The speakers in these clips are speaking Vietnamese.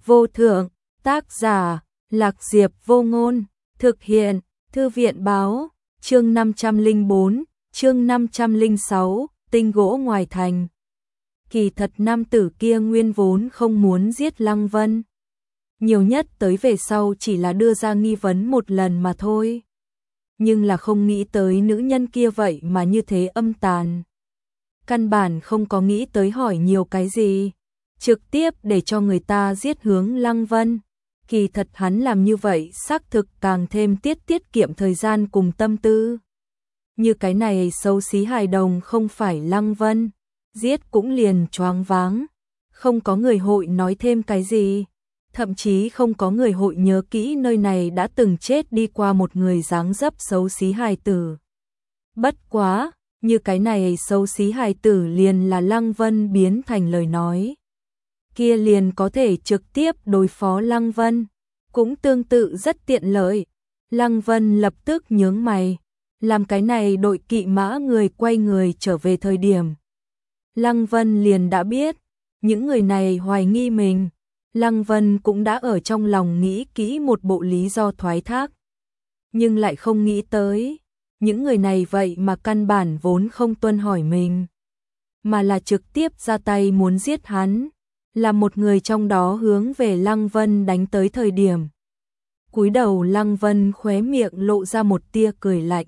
vô thượng, tác giả, Lạc Diệp Vô Ngôn, thực hiện, Thư viện báo, chương 504, chương 506, tinh gỗ ngoài thành. Kỳ thật nam tử kia nguyên vốn không muốn giết Lăng Vân. Nhiều nhất tới về sau chỉ là đưa ra nghi vấn một lần mà thôi. Nhưng là không nghĩ tới nữ nhân kia vậy mà như thế âm tàn. Căn bản không có nghĩ tới hỏi nhiều cái gì, trực tiếp để cho người ta giết hướng Lăng Vân. Kỳ thật hắn làm như vậy xác thực càng thêm tiết kiệm thời gian cùng tâm tư. Như cái này xấu xí hài đồng không phải Lăng Vân, giết cũng liền choáng váng. Không có người hội nói thêm cái gì, thậm chí không có người hội nhớ kỹ nơi này đã từng chết đi qua một người dáng dấp xấu xí hài tử. Bất quá, như cái này xấu xí hài tử liền là Lăng Vân biến thành lời nói. Kia liền có thể trực tiếp đối phó Lăng Vân, cũng tương tự rất tiện lợi. Lăng Vân lập tức nhướng mày, làm cái này đội kỵ mã người quay người trở về thời điểm. Lăng Vân liền đã biết, những người này hoài nghi mình. Lăng Vân cũng đã ở trong lòng nghĩ kỹ một bộ lý do thoái thác. Nhưng lại không nghĩ tới, những người này vậy mà căn bản vốn không tuân hỏi mình. Mà là trực tiếp ra tay muốn giết hắn. Là một người trong đó hướng về Lăng Vân đánh tới thời điểm. Cúi đầu Lăng Vân khóe miệng lộ ra một tia cười lạnh.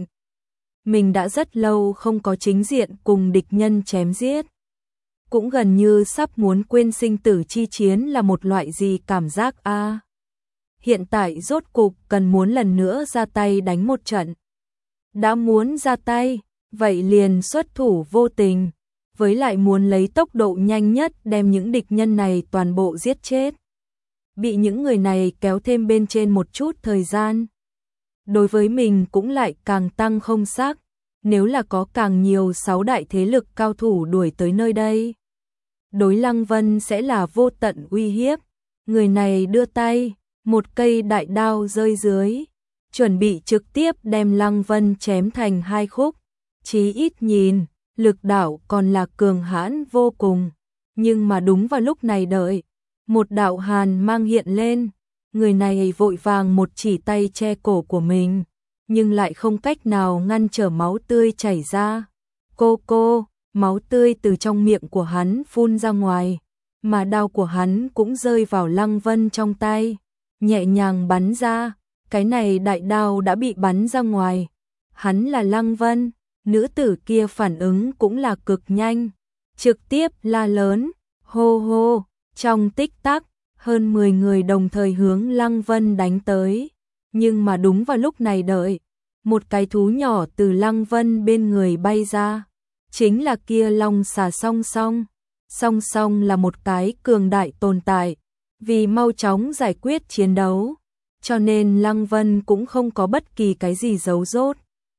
Mình đã rất lâu không có chính diện cùng địch nhân chém giết. Cũng gần như sắp muốn quên sinh tử chi chiến là một loại gì cảm giác a. Hiện tại rốt cục cần muốn lần nữa ra tay đánh một trận. Đã muốn ra tay, vậy liền xuất thủ vô tình. Với lại muốn lấy tốc độ nhanh nhất đem những địch nhân này toàn bộ giết chết. Bị những người này kéo thêm bên trên một chút thời gian. Đối với mình cũng lại càng tăng không xác. Nếu là có càng nhiều 6 đại thế lực cao thủ đuổi tới nơi đây, đối Lăng Vân sẽ là vô tận uy hiếp. Người này đưa tay, một cây đại đao rơi dưới, chuẩn bị trực tiếp đem Lăng Vân chém thành hai khúc. Chí ít nhìn, lực đạo còn là cường hãn vô cùng. Nhưng mà đúng vào lúc này đợi, một đạo hàn mang hiện lên. Người này vội vàng một chỉ tay che cổ của mình, nhưng lại không cách nào ngăn trở máu tươi chảy ra. Cô, máu tươi từ trong miệng của hắn phun ra ngoài, mà đao của hắn cũng rơi vào Lăng Vân trong tay, nhẹ nhàng bắn ra. Cái này đại đao đã bị bắn ra ngoài. Hắn là Lăng Vân, nữ tử kia phản ứng cũng là cực nhanh, trực tiếp la lớn, hô hô, trong tích tắc, hơn 10 người đồng thời hướng Lăng Vân đánh tới. Nhưng mà đúng vào lúc này đợi, một cái thú nhỏ từ Lăng Vân bên người bay ra. Chính là kia long xà song song. Song song là một cái cường đại tồn tại, vì mau chóng giải quyết chiến đấu, cho nên Lăng Vân cũng không có bất kỳ cái gì giấu giốt.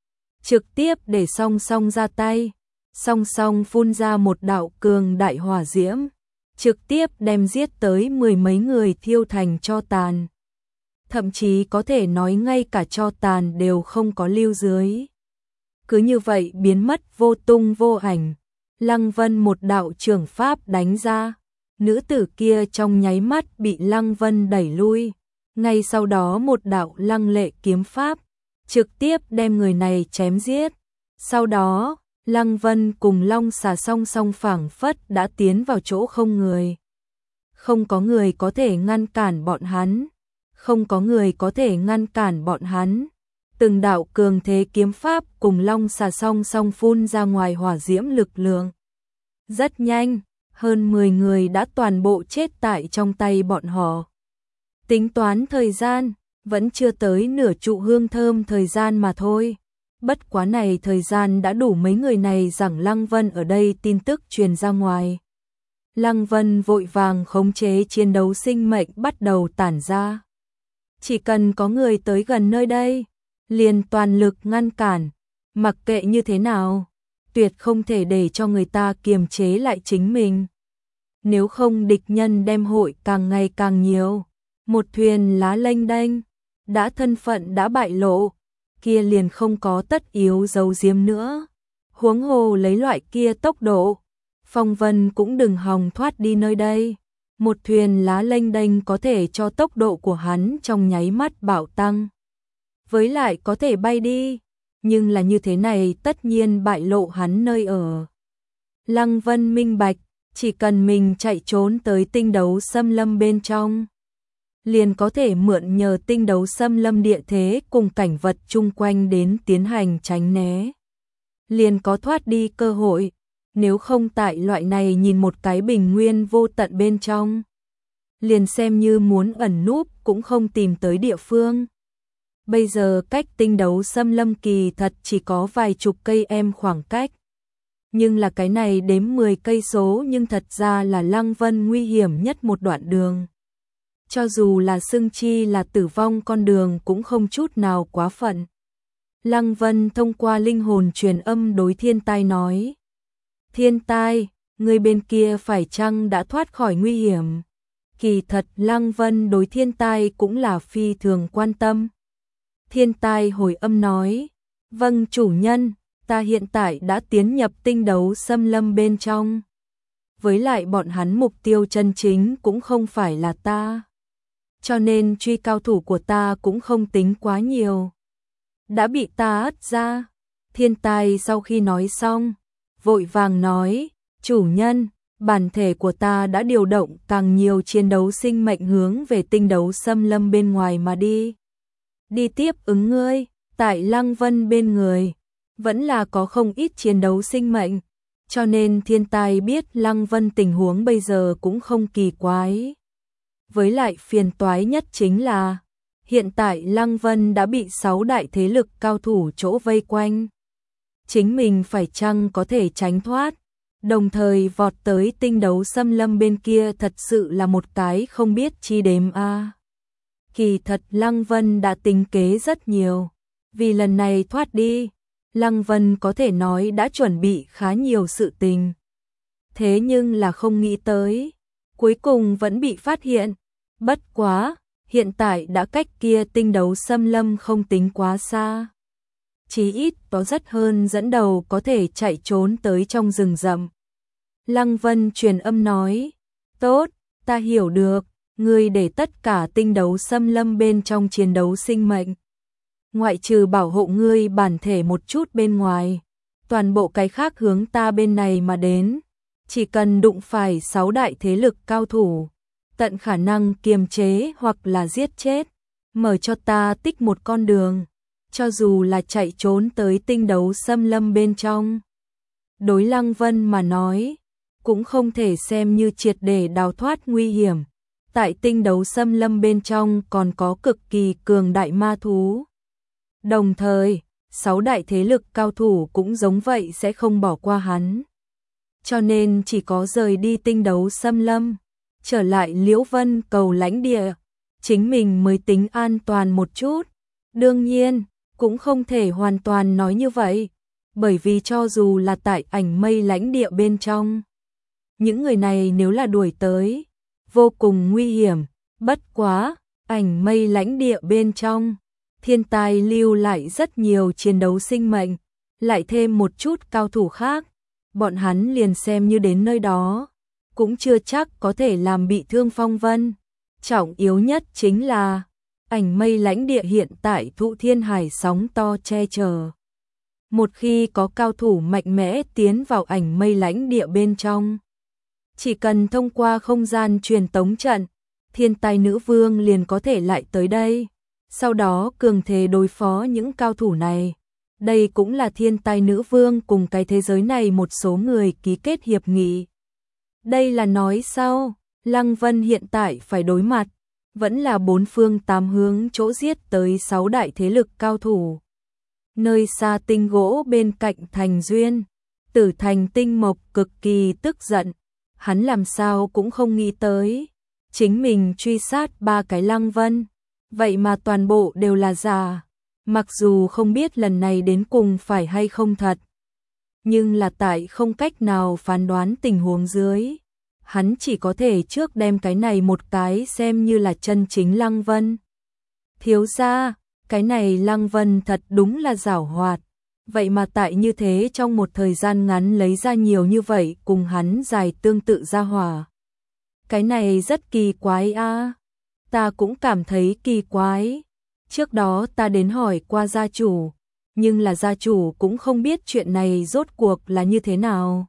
Trực tiếp để song song ra tay, song song phun ra một đạo cường đại hỏa diễm, trực tiếp đem giết tới 10 mấy người thiêu thành tro tàn. Thậm chí có thể nói ngay cả tro tàn đều không có lưu dưới. Cứ như vậy biến mất vô tung vô ảnh. Lăng Vân một đạo trưởng pháp đánh ra, nữ tử kia trong nháy mắt bị Lăng Vân đẩy lui. Ngay sau đó một đạo lăng lệ kiếm pháp, trực tiếp đem người này chém giết. Sau đó, Lăng Vân cùng long xà song song phảng phất đã tiến vào chỗ không người. Không có người có thể ngăn cản bọn hắn. Không có người có thể ngăn cản bọn hắn. Từng đạo cường thế kiếm pháp cùng long xà song song phun ra ngoài hỏa diễm lực lượng. Rất nhanh, hơn 10 người đã toàn bộ chết tại trong tay bọn họ. Tính toán thời gian, vẫn chưa tới nửa trụ hương thơm thời gian mà thôi. Bất quá này thời gian đã đủ mấy người này rằng Lăng Vân ở đây tin tức truyền ra ngoài. Lăng Vân vội vàng khống chế chiến đấu sinh mệnh bắt đầu tản ra. Chỉ cần có người tới gần nơi đây, liền toàn lực ngăn cản, mặc kệ như thế nào, tuyệt không thể để cho người ta kiềm chế lại chính mình. Nếu không địch nhân đem hội càng ngày càng nhiều, một thuyền lá lênh đênh, đã thân phận đã bại lộ, kia liền không có tất yếu giấu giếm nữa. Huống hồ lấy loại kia tốc độ, Phong Vân cũng đừng hòng thoát đi nơi đây. Một thuyền lá lênh đênh có thể cho tốc độ của hắn trong nháy mắt bạo tăng. Với lại có thể bay đi, nhưng là như thế này tất nhiên bại lộ hắn nơi ở. Lăng Vân minh bạch, chỉ cần mình chạy trốn tới tinh đấu xâm lâm bên trong, liền có thể mượn nhờ tinh đấu xâm lâm địa thế cùng cảnh vật chung quanh đến tiến hành tránh né. Liền có thoát đi cơ hội, nếu không tại loại này nhìn một cái bình nguyên vô tận bên trong. Liền xem như muốn ẩn núp cũng không tìm tới địa phương. Bây giờ cách tinh đấu xâm lâm kỳ thật chỉ có vài chục cây em khoảng cách. Nhưng là cái này đếm 10 cây số nhưng thật ra là Lăng Vân nguy hiểm nhất một đoạn đường. Cho dù là xưng chi là tử vong con đường cũng không chút nào quá phận. Lăng Vân thông qua linh hồn truyền âm đối Thiên Tai nói. Thiên Tai, người bên kia phải chăng đã thoát khỏi nguy hiểm? Kỳ thật Lăng Vân đối Thiên Tai cũng là phi thường quan tâm. Thiên Tai hồi âm nói. Vâng chủ nhân, ta hiện tại đã tiến nhập tinh đấu xâm lâm bên trong. Với lại bọn hắn mục tiêu chân chính cũng không phải là ta. Cho nên truy cao thủ của ta cũng không tính quá nhiều. Đã bị ta ất ra. Thiên Tai sau khi nói xong, vội vàng nói, chủ nhân, bản thể của ta đã điều động càng nhiều chiến đấu sinh mệnh hướng về tinh đấu xâm lâm bên ngoài mà đi. Đi tiếp ứng ngươi, tại Lăng Vân bên người, vẫn là có không ít chiến đấu sinh mệnh, cho nên Thiên Tai biết Lăng Vân tình huống bây giờ cũng không kỳ quái. Với lại phiền toái nhất chính là, hiện tại Lăng Vân đã bị 6 đại thế lực cao thủ chỗ vây quanh. Chính mình phải chăng có thể tránh thoát, đồng thời vọt tới tinh đấu xâm lâm bên kia thật sự là một cái không biết chi đếm a. Kỳ thật Lăng Vân đã tính kế rất nhiều, vì lần này thoát đi, Lăng Vân có thể nói đã chuẩn bị khá nhiều sự tình. Thế nhưng là không nghĩ tới, cuối cùng vẫn bị phát hiện. Bất quá, hiện tại đã cách kia tinh đấu xâm lâm không tính quá xa. Chí ít có rất hơn dẫn đầu có thể chạy trốn tới trong rừng rậm. Lăng Vân truyền âm nói, tốt, ta hiểu được, ngươi để tất cả tinh đấu xâm lâm bên trong chiến đấu sinh mệnh. Ngoại trừ bảo hộ ngươi bản thể một chút bên ngoài, toàn bộ cái khác hướng ta bên này mà đến. Chỉ cần đụng phải 6 đại thế lực cao thủ, tận khả năng kiềm chế hoặc là giết chết, mở cho ta tích một con đường, cho dù là chạy trốn tới tinh đấu xâm lâm bên trong. Đối Lăng Vân mà nói, cũng không thể xem như triệt để đào thoát nguy hiểm. Tại tinh đấu xâm lâm bên trong còn có cực kỳ cường đại ma thú. Đồng thời, 6 đại thế lực cao thủ cũng giống vậy sẽ không bỏ qua hắn. Cho nên chỉ có rời đi tinh đấu xâm lâm, trở lại Liễu Vân cầu lãnh địa, chính mình mới tính an toàn một chút. Đương nhiên, cũng không thể hoàn toàn nói như vậy, bởi vì cho dù là tại Ảnh Mây lãnh địa bên trong, những người này nếu là đuổi tới, vô cùng nguy hiểm. Bất quá, Ảnh Mây lãnh địa bên trong, Thiên Tai lưu lại rất nhiều chiến đấu sinh mệnh, lại thêm một chút cao thủ khác, bọn hắn liền xem như đến nơi đó, cũng chưa chắc có thể làm bị thương Phong Vân. Trọng yếu nhất chính là, Ảnh Mây lãnh địa hiện tại thụ thiên hải sóng to che chở. Một khi có cao thủ mạnh mẽ tiến vào Ảnh Mây lãnh địa bên trong, chỉ cần thông qua không gian truyền tống trận, Thiên Tai nữ vương liền có thể lại tới đây, sau đó cường thế đối phó những cao thủ này. Đây cũng là Thiên Tai nữ vương cùng cái thế giới này một số người ký kết hiệp nghị. Đây là nói sau, Lăng Vân hiện tại phải đối mặt, vẫn là 4 phương 8 hướng chỗ giết tới 6 đại thế lực cao thủ. Nơi xa tinh gỗ bên cạnh thành duyên, Tử Thành Tinh Mộc cực kỳ tức giận, hắn làm sao cũng không nghĩ tới, chính mình truy sát 3 cái Lăng Vân, vậy mà toàn bộ đều là giả. Mặc dù không biết lần này đến cùng phải hay không thật, nhưng là tại không cách nào phán đoán tình huống dưới, hắn chỉ có thể trước đem cái này một cái xem như là chân chính Lăng Vân. Thiếu gia, cái này Lăng Vân thật đúng là giảo hoạt, vậy mà tại như thế trong một thời gian ngắn lấy ra nhiều như vậy cùng hắn dài tương tự ra hỏa. Cái này rất kỳ quái a. Ta cũng cảm thấy kỳ quái. Trước đó ta đến hỏi qua gia chủ, nhưng là gia chủ cũng không biết chuyện này rốt cuộc là như thế nào.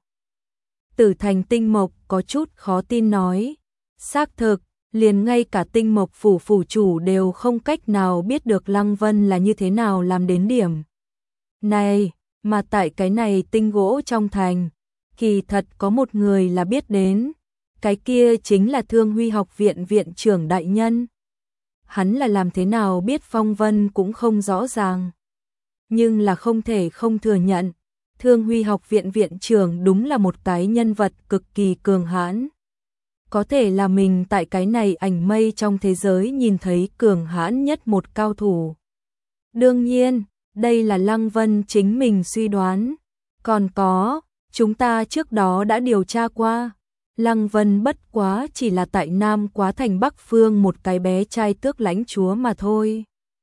Tử Thành Tinh Mộc có chút khó tin nói, xác thực, liền ngay cả Tinh Mộc phủ phủ chủ đều không cách nào biết được Lăng Vân là như thế nào làm đến điểm này, mà tại cái này tinh gỗ trong thành, kỳ thật có một người là biết đến, cái kia chính là Thương Huy học viện viện trưởng đại nhân. Hắn là làm thế nào biết phong vân cũng không rõ ràng, nhưng là không thể không thừa nhận, Thương Huy học viện viện trưởng đúng là một cái nhân vật cực kỳ cường hãn. Có thể là mình tại cái này ảnh mây trong thế giới nhìn thấy cường hãn nhất một cao thủ. Đương nhiên, đây là Lăng Vân chính mình suy đoán. Còn có, chúng ta trước đó đã điều tra qua. Lăng Vân bất quá chỉ là tại Nam Quá Thành Bắc Phương một cái bé trai tước lãnh chúa mà thôi.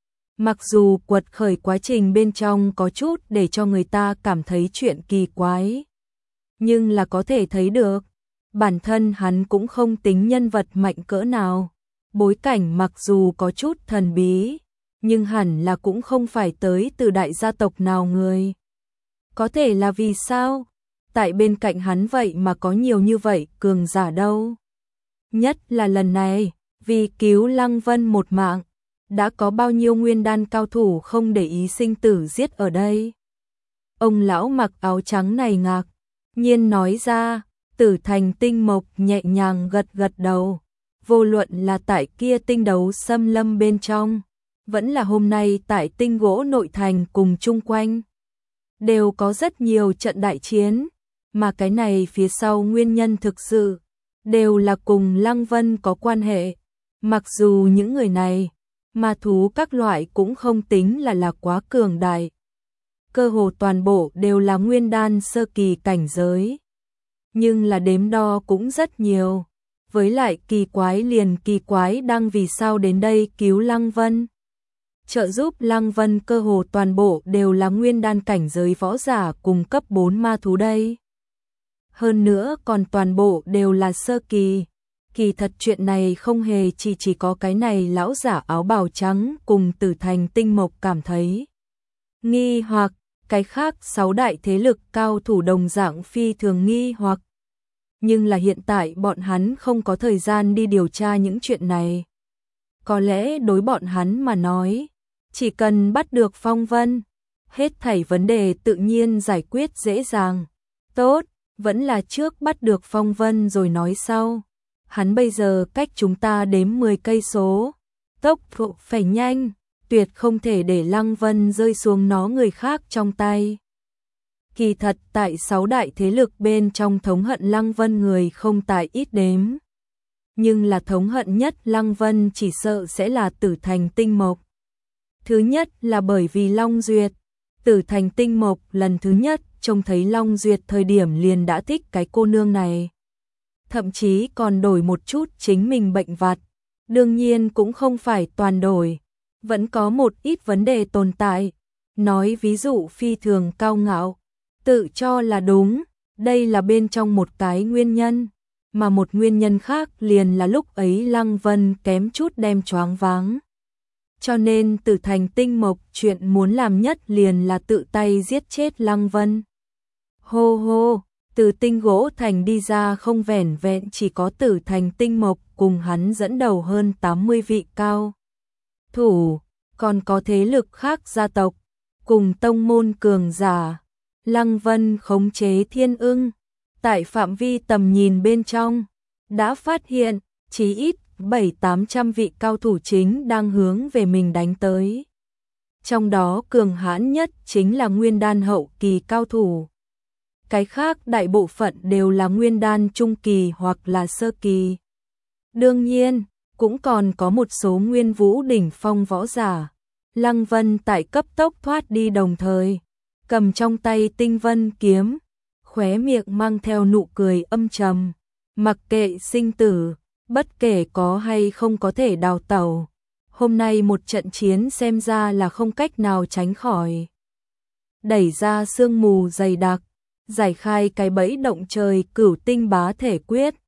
Mặc dù quật khởi quá trình bên trong có chút để cho người ta cảm thấy chuyện kỳ quái, nhưng là có thể thấy được, bản thân hắn cũng không tính nhân vật mạnh cỡ nào. Bối cảnh mặc dù có chút thần bí, nhưng hẳn là cũng không phải tới từ đại gia tộc nào người. Có thể là vì sao? Tại bên cạnh hắn vậy mà có nhiều như vậy cường giả đâu. Nhất là lần này, vì cứu Lăng Vân một mạng, đã có bao nhiêu nguyên đan cao thủ không để ý sinh tử giết ở đây. Ông lão mặc áo trắng này ngạc nhiên nói ra. Tử Thành Tinh Mộc nhẹ nhàng gật gật đầu, vô luận là tại kia tinh đấu xâm lâm bên trong, vẫn là hôm nay tại tinh gỗ nội thành cùng chung quanh, đều có rất nhiều trận đại chiến, mà cái này phía sau nguyên nhân thực sự, đều là cùng Lăng Vân có quan hệ. Mặc dù những người này, ma thú các loại cũng không tính là quá cường đại, cơ hồ toàn bộ đều là nguyên đan sơ kỳ cảnh giới. Nhưng là đếm đo cũng rất nhiều, với lại kỳ quái liền kỳ quái đang vì sao đến đây cứu Lăng Vân. Trợ giúp Lăng Vân cơ hồ toàn bộ đều là nguyên đan cảnh giới võ giả cùng cấp 4 ma thú đây. Hơn nữa còn toàn bộ đều là sơ kỳ. Kỳ thật chuyện này không hề chỉ có cái này lão giả áo bào trắng cùng Tử Thành Tinh Mộc cảm thấy nghi hoặc. Cái khác 6 đại thế lực cao thủ đồng dạng phi thường nghi hoặc. Nhưng là hiện tại bọn hắn không có thời gian đi điều tra những chuyện này. Có lẽ đối bọn hắn mà nói, chỉ cần bắt được Phong Vân, hết thảy vấn đề tự nhiên giải quyết dễ dàng. Tốt, vẫn là trước bắt được Phong Vân rồi nói sau. Hắn bây giờ cách chúng ta đếm 10 cây số, tốc độ phải nhanh, tuyệt không thể để Lăng Vân rơi xuống nó người khác trong tay. Kỳ thật tại 6 đại thế lực bên trong thống hận Lăng Vân người không tại ít đếm. Nhưng là thống hận nhất Lăng Vân chỉ sợ sẽ là Tử Thành Tinh Mộc. Thứ nhất là bởi vì Long Duyệt. Tử Thành Tinh Mộc lần thứ nhất trông thấy Long Duyệt thời điểm liền đã thích cái cô nương này. Thậm chí còn đổi một chút chính mình bệnh vặt. Đương nhiên cũng không phải toàn đổi. Vẫn có một ít vấn đề tồn tại. Nói ví dụ phi thường cao ngạo, tự cho là đúng, đây là bên trong một cái nguyên nhân. Mà một nguyên nhân khác liền là lúc ấy Lăng Vân kém chút đem choáng váng. Cho nên Tử Thành Tinh Mộc chuyện muốn làm nhất liền là tự tay giết chết Lăng Vân. Hô hô, từ tinh gỗ thành đi ra không vẻn vẹn chỉ có Tử Thành Tinh Mộc cùng hắn dẫn đầu hơn 80 vị cao thủ, còn có thế lực khác gia tộc, cùng tông môn cường giả. Lăng Vân khống chế thiên ưng, tại phạm vi tầm nhìn bên trong, đã phát hiện chí ít 700-800 vị cao thủ chính đang hướng về mình đánh tới. Trong đó cường hãn nhất chính là nguyên đan hậu kỳ cao thủ. Cái khác đại bộ phận đều là nguyên đan trung kỳ hoặc là sơ kỳ. Đương nhiên, cũng còn có một số nguyên vũ đỉnh phong võ giả. Lăng Vân tại cấp tốc thoát đi đồng thời, cầm trong tay Tinh Vân kiếm, khóe miệng mang theo nụ cười âm trầm, mặc kệ sinh tử, bất kể có hay không có thể đào tẩu. Hôm nay một trận chiến xem ra là không cách nào tránh khỏi. Đẩy ra sương mù dày đặc, giải khai cái bẫy động trời Cửu Tinh Bá Thể Quyết,